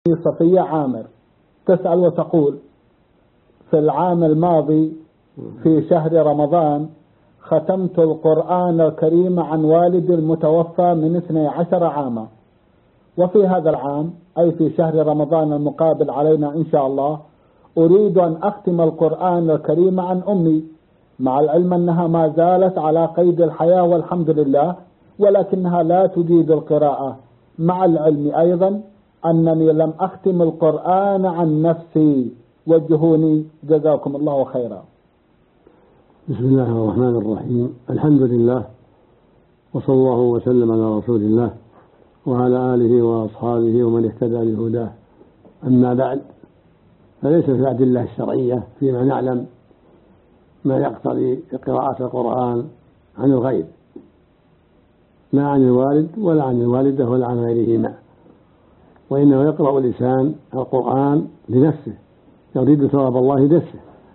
صفية عامر تسأل وتقول: في العام الماضي في شهر رمضان ختمت القرآن الكريم عن والدي المتوفى من 12 عاما، وفي هذا العام أي في شهر رمضان المقابل علينا إن شاء الله أريد أن أختم القرآن الكريم عن أمي، مع العلم أنها ما زالت على قيد الحياة والحمد لله، ولكنها لا تجيد القراءة، مع العلم أيضا أنني لم أختم القرآن عن نفسي، وجهوني جزاكم الله خيرا. بسم الله الرحمن الرحيم. الحمد لله، وصلى الله وسلم على رسول الله وعلى آله وأصحابه ومن اهتدى بهداه. أما بعد، فليس في الأدلة الشرعية فيما نعلم ما يقتضي قراءة القرآن عن الغير، لا عن الوالد ولا عن الوالدة ولا عن غيرهما، وإنه يقرأ الإنسان القرآن لنفسه يريد ثواب الله لنفسه.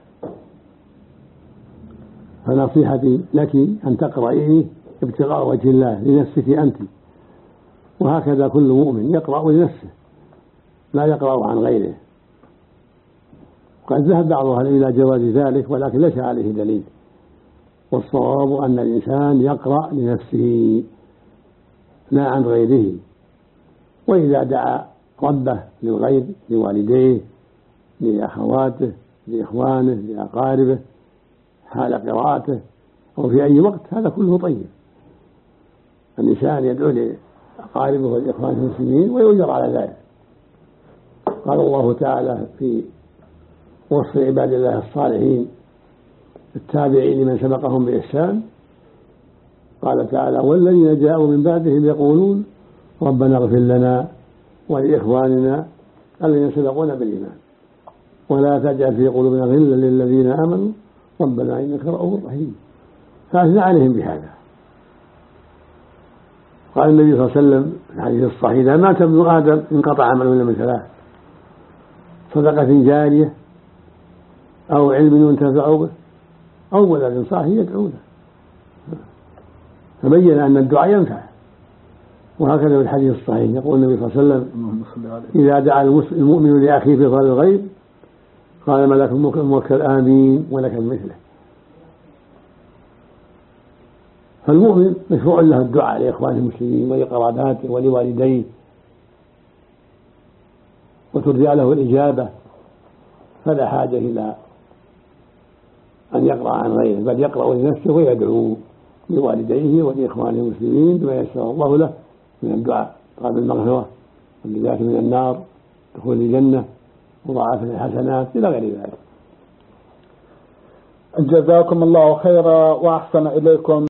فنصيحتي لك أن تقرأيه ابتغاء وجه الله لنفسك أنت، وهكذا كل مؤمن يقرأ لنفسه لا يقرأ عن غيره. قد ذهب بعض أهل إلى جواز ذلك، ولكن ليس عليه دليل، والصواب أن الإنسان يقرأ لنفسه لا عن غيره. وإذا دعا ربه للغير، لوالديه، لأخواته، لإخوانه، لأقاربه، حال قراءته أو في أي وقت، هذا كله طيب. الإنسان يدعو لأقاربه والإخوان المسلمين ويؤجر على ذلك. قال الله تعالى في وصف عباد الله الصالحين التابعين لمن سبقهم بإحسان، قال تعالى: والذين جاءوا من بعدهم يقولون ربنا اغفر لنا ولإخواننا الذين سبقونا بالإيمان ولا تجعل في قلوبنا غلا للذين آمنوا ربنا إنك رؤوف رحيم. فأثنى عليهم بهذا. قال النبي صلى الله عليه وسلم في الحديث الصحيح: إذا مات ابن آدم انقطع عمله إلا من ثلاث: صدقة جارية، أو علم ينتفع به، أو ولد صالح يدعو له. فبين أن الدعاء ينفع. وهكذا في الحديث الصحيح يقول النبي صلى الله عليه وسلم: إذا دعا المؤمن لأخيه في ظهر الغيب قال ملك الموكل آمين ولك مثله. فالمؤمن مشروع له الدعاء لإخوانه المسلمين ولقراباته ولوالديه، وترجى له الإجابة، فلا حاجة إلى أن يقرأ عن غيره، بل يقرأ لنفسه ويدعو لوالديه ولإخوانه المسلمين بما يسر الله له من الدعاء، طلب المغفرة والنجاة من النار، دخول الجنة، مضاعفة الحسنات، إلى غير ذلك. جزاكم الله خيرا وأحسن إليكم.